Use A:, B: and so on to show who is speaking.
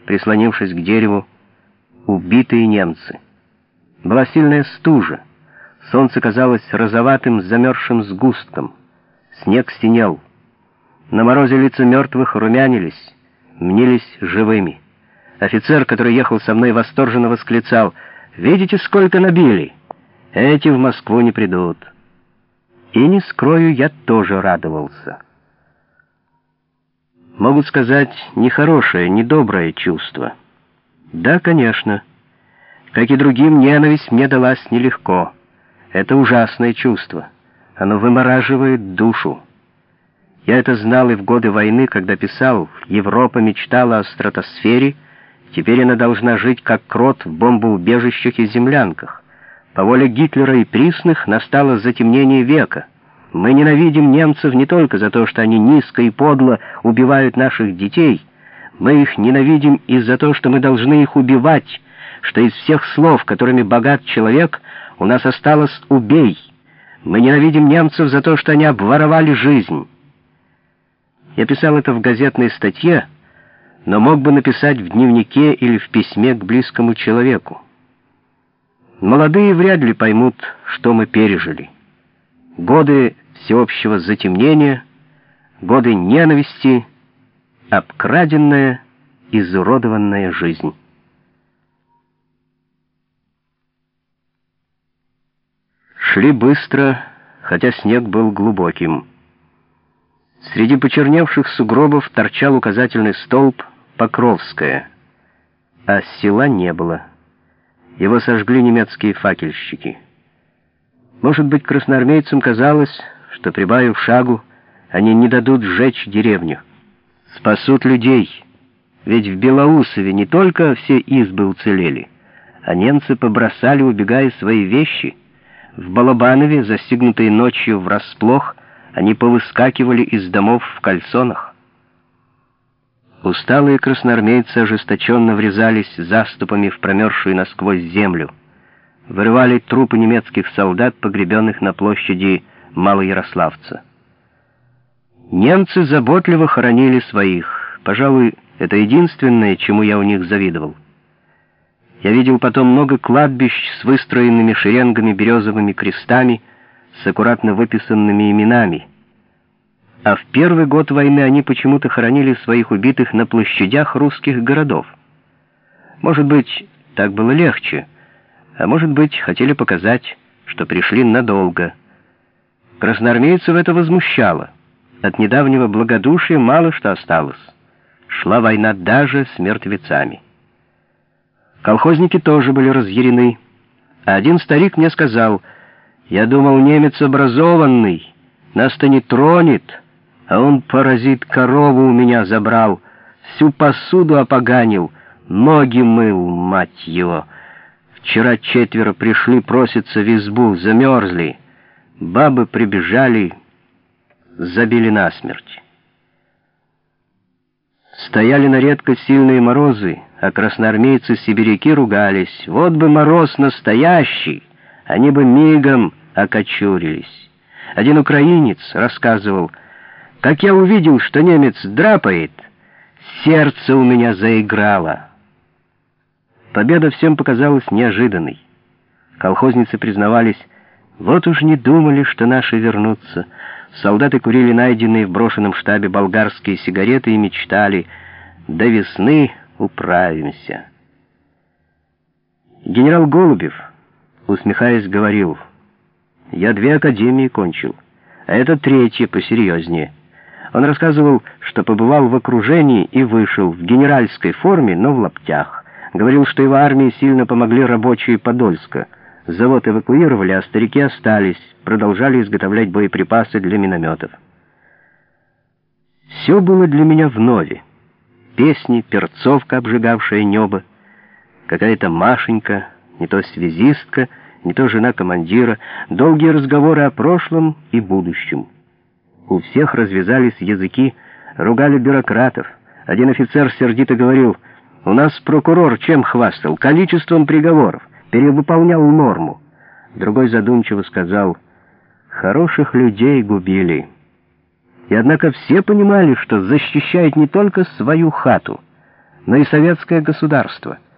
A: прислонившись к дереву, убитые немцы. Была сильная стужа. Солнце казалось розоватым замерзшим сгустком. Снег синел. На морозе лица мертвых румянились, мнились живыми. Офицер, который ехал со мной, восторженно восклицал: «Видите, сколько набили? Эти в Москву не придут». И, не скрою, я тоже радовался. Могут сказать, нехорошее, недоброе чувство. Да, конечно. Как и другим, ненависть мне далась нелегко. Это ужасное чувство. Оно вымораживает душу. Я это знал и в годы войны, когда писал: «Европа мечтала о стратосфере, теперь она должна жить как крот в бомбоубежищах и землянках. По воле Гитлера и Присных настало затемнение века. Мы ненавидим немцев не только за то, что они низко и подло убивают наших детей. Мы их ненавидим и за то, что мы должны их убивать, что из всех слов, которыми богат человек, у нас осталось «убей». Мы ненавидим немцев за то, что они обворовали жизнь». Я писал это в газетной статье, но мог бы написать в дневнике или в письме к близкому человеку. Молодые вряд ли поймут, что мы пережили. Годы всеобщего затемнения, годы ненависти, обкраденная, изуродованная жизнь. Шли быстро, хотя снег был глубоким. Среди почерневших сугробов торчал указательный столб «Покровская», а села не было. Его сожгли немецкие факельщики. Может быть, красноармейцам казалось, что, прибавив шагу, они не дадут сжечь деревню. Спасут людей, ведь в Белоусове не только все избы уцелели, а немцы побросали, убегая, свои вещи. В Балабанове, застигнутые ночью врасплох, они повыскакивали из домов в кальсонах. Усталые красноармейцы ожесточенно врезались заступами в промерзшую насквозь землю, вырывали трупы немецких солдат, погребенных на площади Малоярославца. Немцы заботливо хоронили своих. Пожалуй, это единственное, чему я у них завидовал. Я видел потом много кладбищ с выстроенными шеренгами березовыми крестами, с аккуратно выписанными именами. А в первый год войны они почему-то хоронили своих убитых на площадях русских городов. Может быть, так было легче, а может быть, хотели показать, что пришли надолго. Красноармейцев это возмущало. От недавнего благодушия мало что осталось. Шла война даже с мертвецами. Колхозники тоже были разъярены. А один старик мне сказал: «Я думал, немец образованный, нас-то не тронет, а он, паразит, корову у меня забрал, всю посуду опоганил, ноги мыл, мать его. Вчера 4 пришли проситься в избу, замерзли. Бабы прибежали, забили насмерть». Стояли на редко сильные морозы, а красноармейцы-сибиряки ругались: «Вот бы мороз настоящий, они бы мигом окочурились». Один украинец рассказывал: «Как я увидел, что немец драпает, сердце у меня заиграло». Победа всем показалась неожиданной. Колхозницы признавались: «Вот уж не думали, что наши вернутся». Солдаты курили найденные в брошенном штабе болгарские сигареты и мечтали: «До весны управимся». Генерал Голубев, усмехаясь, говорил: «Я 2 академии кончил, а это 3-я посерьезнее». Он рассказывал, что побывал в окружении и вышел в генеральской форме, но в лаптях. Говорил, что его армии сильно помогли рабочие Подольска. Завод эвакуировали, а старики остались, продолжали изготовлять боеприпасы для минометов. Все было для меня вновь. Песни, перцовка, обжигавшая небо, какая-то Машенька, не то связистка, не то жена командира, долгие разговоры о прошлом и будущем. У всех развязались языки, ругали бюрократов. Один офицер сердито говорил: «У нас прокурор чем хвастал? Количеством приговоров. Перевыполнял норму». Другой задумчиво сказал: «Хороших людей губили». И однако все понимали, что защищают не только свою хату, но и советское государство —